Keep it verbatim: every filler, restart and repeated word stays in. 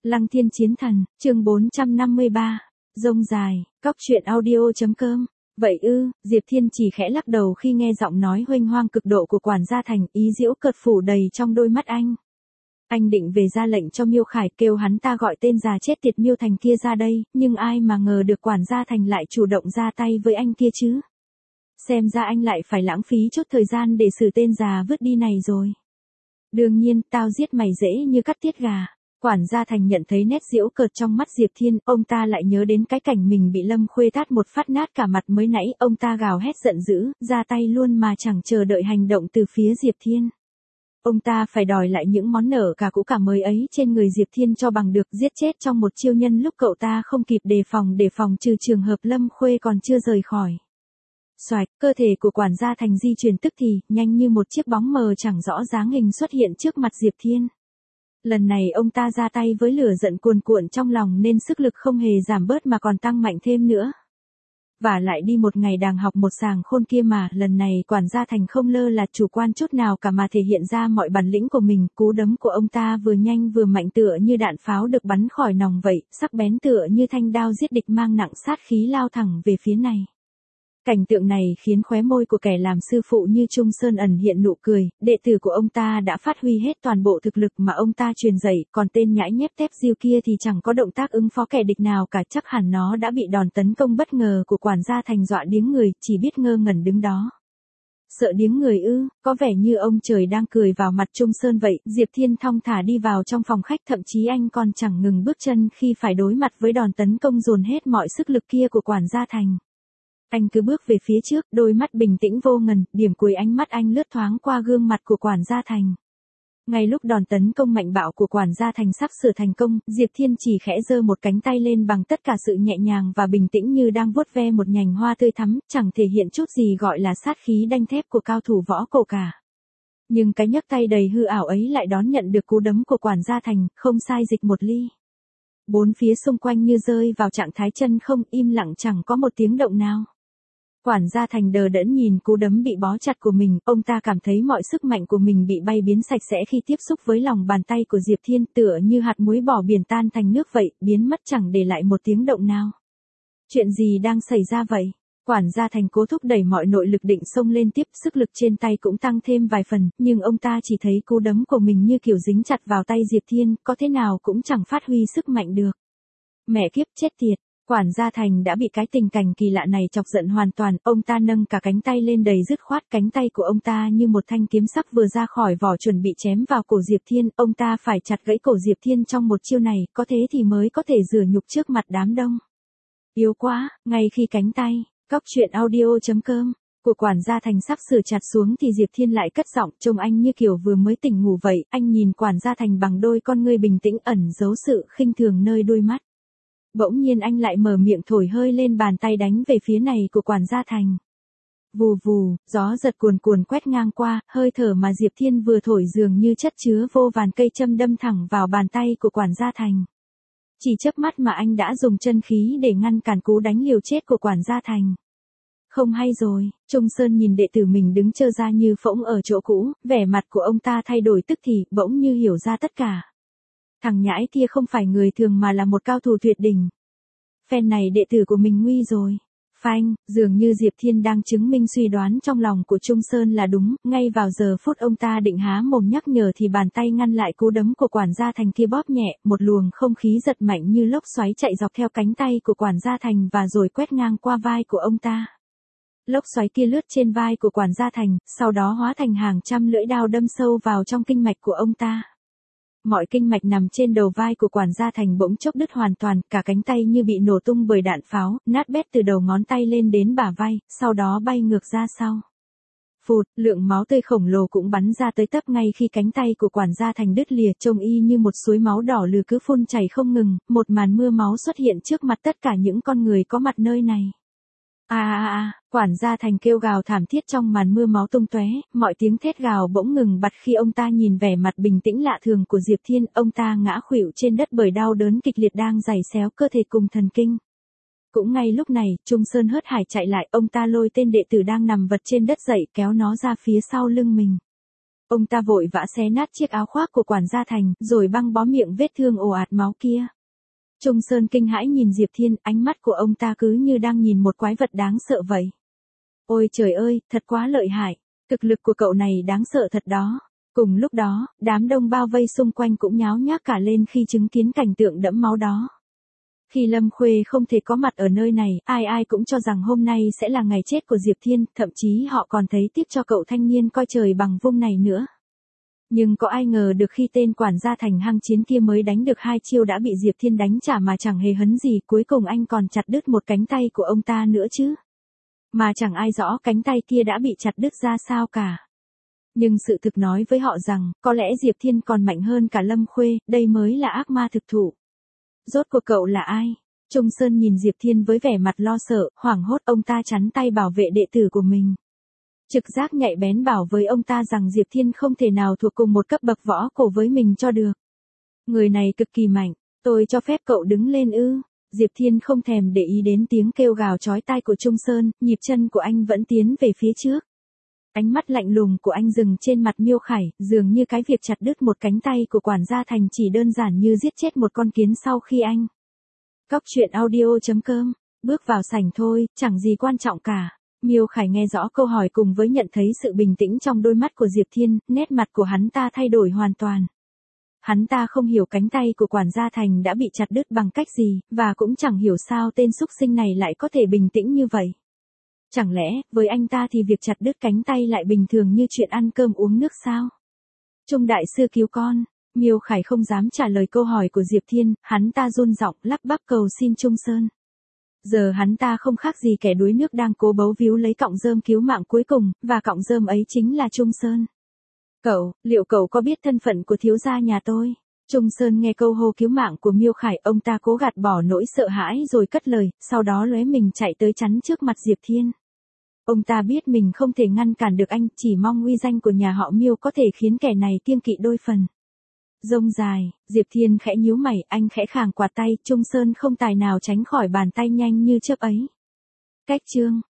Lăng Thiên Chiến Thần, chương bốn trăm năm mươi ba, rông dài, cóc truyện audio.com. Vậy ư, Diệp Thiên chỉ khẽ lắc đầu khi nghe giọng nói huênh hoang cực độ của quản gia Thành, ý giễu cợt phủ đầy trong đôi mắt anh. Anh định về ra lệnh cho Miêu Khải kêu hắn ta gọi tên già chết tiệt Miêu Thành kia ra đây, nhưng ai mà ngờ được quản gia Thành lại chủ động ra tay với anh kia chứ. Xem ra anh lại phải lãng phí chút thời gian để xử tên già vứt đi này rồi. Đương nhiên, tao giết mày dễ như cắt tiết gà. Quản gia Thành nhận thấy nét giễu cợt trong mắt Diệp Thiên, ông ta lại nhớ đến cái cảnh mình bị Lâm Khuê tát một phát nát cả mặt mới nãy, ông ta gào hét giận dữ, ra tay luôn mà chẳng chờ đợi hành động từ phía Diệp Thiên. Ông ta phải đòi lại những món nợ cả cũ cả mới ấy trên người Diệp Thiên cho bằng được, giết chết trong một chiêu nhân lúc cậu ta không kịp đề phòng để phòng trừ trường hợp Lâm Khuê còn chưa rời khỏi. Xoạch, cơ thể của quản gia Thành di chuyển tức thì, nhanh như một chiếc bóng mờ chẳng rõ dáng hình xuất hiện trước mặt Diệp Thiên. Lần này ông ta ra tay với lửa giận cuồn cuộn trong lòng nên sức lực không hề giảm bớt mà còn tăng mạnh thêm nữa. Và lại đi một ngày đàng học một sàng khôn kia mà, lần này quản gia Thành không lơ là chủ quan chút nào cả mà thể hiện ra mọi bản lĩnh của mình, cú đấm của ông ta vừa nhanh vừa mạnh tựa như đạn pháo được bắn khỏi nòng vậy, sắc bén tựa như thanh đao giết địch mang nặng sát khí lao thẳng về phía này. Cảnh tượng này khiến khóe môi của kẻ làm sư phụ như Trung Sơn ẩn hiện nụ cười, đệ tử của ông ta đã phát huy hết toàn bộ thực lực mà ông ta truyền dạy, còn tên nhãi nhép tép diêu kia thì chẳng có động tác ứng phó kẻ địch nào cả, chắc hẳn nó đã bị đòn tấn công bất ngờ của quản gia Thành dọa điếng người, chỉ biết ngơ ngẩn đứng đó. Sợ điếng người ư, có vẻ như ông trời đang cười vào mặt Trung Sơn vậy. Diệp Thiên thong thả đi vào trong phòng khách, thậm chí anh còn chẳng ngừng bước chân khi phải đối mặt với đòn tấn công dồn hết mọi sức lực kia của quản gia Thành. Anh cứ bước về phía trước, đôi mắt bình tĩnh vô ngần, điểm cuối ánh mắt anh lướt thoáng qua gương mặt của quản gia Thành. Ngay lúc đòn tấn công mạnh bạo của quản gia Thành sắp sửa thành công, Diệp Thiên chỉ khẽ giơ một cánh tay lên bằng tất cả sự nhẹ nhàng và bình tĩnh như đang vuốt ve một nhành hoa tươi thắm, chẳng thể hiện chút gì gọi là sát khí đanh thép của cao thủ võ cổ cả. Nhưng cái nhấc tay đầy hư ảo ấy lại đón nhận được cú đấm của quản gia Thành, không sai dịch một ly. Bốn phía xung quanh như rơi vào trạng thái chân không, im lặng chẳng có một tiếng động nào. Quản gia Thành đờ đẫn nhìn cú đấm bị bó chặt của mình, ông ta cảm thấy mọi sức mạnh của mình bị bay biến sạch sẽ khi tiếp xúc với lòng bàn tay của Diệp Thiên, tựa như hạt muối bỏ biển tan thành nước vậy, biến mất chẳng để lại một tiếng động nào. Chuyện gì đang xảy ra vậy? Quản gia Thành cố thúc đẩy mọi nội lực định xông lên tiếp, sức lực trên tay cũng tăng thêm vài phần, nhưng ông ta chỉ thấy cú đấm của mình như kiểu dính chặt vào tay Diệp Thiên, có thế nào cũng chẳng phát huy sức mạnh được. Mẹ kiếp chết tiệt! Quản gia Thành đã bị cái tình cảnh kỳ lạ này chọc giận hoàn toàn, ông ta nâng cả cánh tay lên đầy dứt khoát, cánh tay của ông ta như một thanh kiếm sắc vừa ra khỏi vỏ chuẩn bị chém vào cổ Diệp Thiên, ông ta phải chặt gãy cổ Diệp Thiên trong một chiêu này, có thế thì mới có thể rửa nhục trước mặt đám đông. Yếu quá, ngay khi cánh tay, cóc truyện audio.com, của quản gia Thành sắp sửa chặt xuống thì Diệp Thiên lại cất giọng, trông anh như kiểu vừa mới tỉnh ngủ vậy, anh nhìn quản gia Thành bằng đôi con ngươi bình tĩnh ẩn giấu sự khinh thường nơi đôi mắt. Bỗng nhiên anh lại mở miệng thổi hơi lên bàn tay đánh về phía này của quản gia Thành. Vù vù, gió giật cuồn cuồn quét ngang qua, hơi thở mà Diệp Thiên vừa thổi dường như chất chứa vô vàn cây châm đâm thẳng vào bàn tay của quản gia Thành. Chỉ chớp mắt mà anh đã dùng chân khí để ngăn cản cú đánh liều chết của quản gia Thành. Không hay rồi, Trung Sơn nhìn đệ tử mình đứng trơ ra như phỗng ở chỗ cũ, vẻ mặt của ông ta thay đổi tức thì, bỗng như hiểu ra tất cả. Thằng nhãi kia không phải người thường mà là một cao thủ tuyệt đỉnh. Phen này đệ tử của mình nguy rồi. Phanh, dường như Diệp Thiên đang chứng minh suy đoán trong lòng của Trung Sơn là đúng, ngay vào giờ phút ông ta định há mồm nhắc nhở thì bàn tay ngăn lại cú đấm của quản gia Thành kia bóp nhẹ, một luồng không khí giật mạnh như lốc xoáy chạy dọc theo cánh tay của quản gia Thành và rồi quét ngang qua vai của ông ta. Lốc xoáy kia lướt trên vai của quản gia Thành, sau đó hóa thành hàng trăm lưỡi đao đâm sâu vào trong kinh mạch của ông ta. Mọi kinh mạch nằm trên đầu vai của quản gia Thành bỗng chốc đứt hoàn toàn, cả cánh tay như bị nổ tung bởi đạn pháo, nát bét từ đầu ngón tay lên đến bả vai, sau đó bay ngược ra sau. Phụt, lượng máu tươi khổng lồ cũng bắn ra tới tấp ngay khi cánh tay của quản gia Thành đứt lìa, trông y như một suối máu đỏ lừ cứ phun chảy không ngừng, một màn mưa máu xuất hiện trước mặt tất cả những con người có mặt nơi này. A a a, quản gia Thành kêu gào thảm thiết trong màn mưa máu tung tóe, mọi tiếng thét gào bỗng ngừng bặt khi ông ta nhìn vẻ mặt bình tĩnh lạ thường của Diệp Thiên, ông ta ngã khuỵu trên đất bởi đau đớn kịch liệt đang giày xéo cơ thể cùng thần kinh. Cũng ngay lúc này, Trung Sơn hớt hải chạy lại, ông ta lôi tên đệ tử đang nằm vật trên đất dậy, kéo nó ra phía sau lưng mình. Ông ta vội vã xé nát chiếc áo khoác của quản gia Thành, rồi băng bó miệng vết thương ồ ạt máu kia. Trung Sơn kinh hãi nhìn Diệp Thiên, ánh mắt của ông ta cứ như đang nhìn một quái vật đáng sợ vậy. Ôi trời ơi, thật quá lợi hại. Thực lực của cậu này đáng sợ thật đó. Cùng lúc đó, đám đông bao vây xung quanh cũng nháo nhác cả lên khi chứng kiến cảnh tượng đẫm máu đó. Khi Lâm Khuê không thể có mặt ở nơi này, ai ai cũng cho rằng hôm nay sẽ là ngày chết của Diệp Thiên, thậm chí họ còn thấy tiếc cho cậu thanh niên coi trời bằng vung này nữa. Nhưng có ai ngờ được khi tên quản gia Thành hăng chiến kia mới đánh được hai chiêu đã bị Diệp Thiên đánh trả mà chẳng hề hấn gì, cuối cùng anh còn chặt đứt một cánh tay của ông ta nữa chứ. Mà chẳng ai rõ cánh tay kia đã bị chặt đứt ra sao cả. Nhưng sự thực nói với họ rằng, có lẽ Diệp Thiên còn mạnh hơn cả Lâm Khuê, đây mới là ác ma thực thụ. Rốt cuộc cậu là ai? Trung Sơn nhìn Diệp Thiên với vẻ mặt lo sợ, hoảng hốt, ông ta chắn tay bảo vệ đệ tử của mình. Trực giác nhạy bén bảo với ông ta rằng Diệp Thiên không thể nào thuộc cùng một cấp bậc võ cổ với mình cho được. Người này cực kỳ mạnh, tôi cho phép cậu đứng lên ư. Diệp Thiên không thèm để ý đến tiếng kêu gào chói tai của Trung Sơn, nhịp chân của anh vẫn tiến về phía trước. Ánh mắt lạnh lùng của anh dừng trên mặt Miêu Khải, dường như cái việc chặt đứt một cánh tay của quản gia Thành chỉ đơn giản như giết chết một con kiến sau khi anh. Cóc truyện audio chấm com, bước vào sảnh thôi, chẳng gì quan trọng cả. Miêu Khải nghe rõ câu hỏi cùng với nhận thấy sự bình tĩnh trong đôi mắt của Diệp Thiên, nét mặt của hắn ta thay đổi hoàn toàn. Hắn ta không hiểu cánh tay của quản gia Thành đã bị chặt đứt bằng cách gì, và cũng chẳng hiểu sao tên xúc sinh này lại có thể bình tĩnh như vậy. Chẳng lẽ, với anh ta thì việc chặt đứt cánh tay lại bình thường như chuyện ăn cơm uống nước sao? Trung đại sư cứu con. Miêu Khải không dám trả lời câu hỏi của Diệp Thiên, hắn ta run giọng lắp bắp cầu xin Trung Sơn. Giờ hắn ta không khác gì kẻ đuối nước đang cố bấu víu lấy cọng rơm cứu mạng cuối cùng, và cọng rơm ấy chính là Trung Sơn. Cậu, liệu cậu có biết thân phận của thiếu gia nhà tôi? Trung Sơn nghe câu hô cứu mạng của Miêu Khải, ông ta cố gạt bỏ nỗi sợ hãi rồi cất lời, sau đó lóe mình chạy tới chắn trước mặt Diệp Thiên. Ông ta biết mình không thể ngăn cản được anh, chỉ mong uy danh của nhà họ Miêu có thể khiến kẻ này kiêng kỵ đôi phần. Rông dài, Diệp Thiên khẽ nhíu mày, anh khẽ khàng quạt tay, Trung Sơn không tài nào tránh khỏi bàn tay nhanh như chớp ấy. Cách chương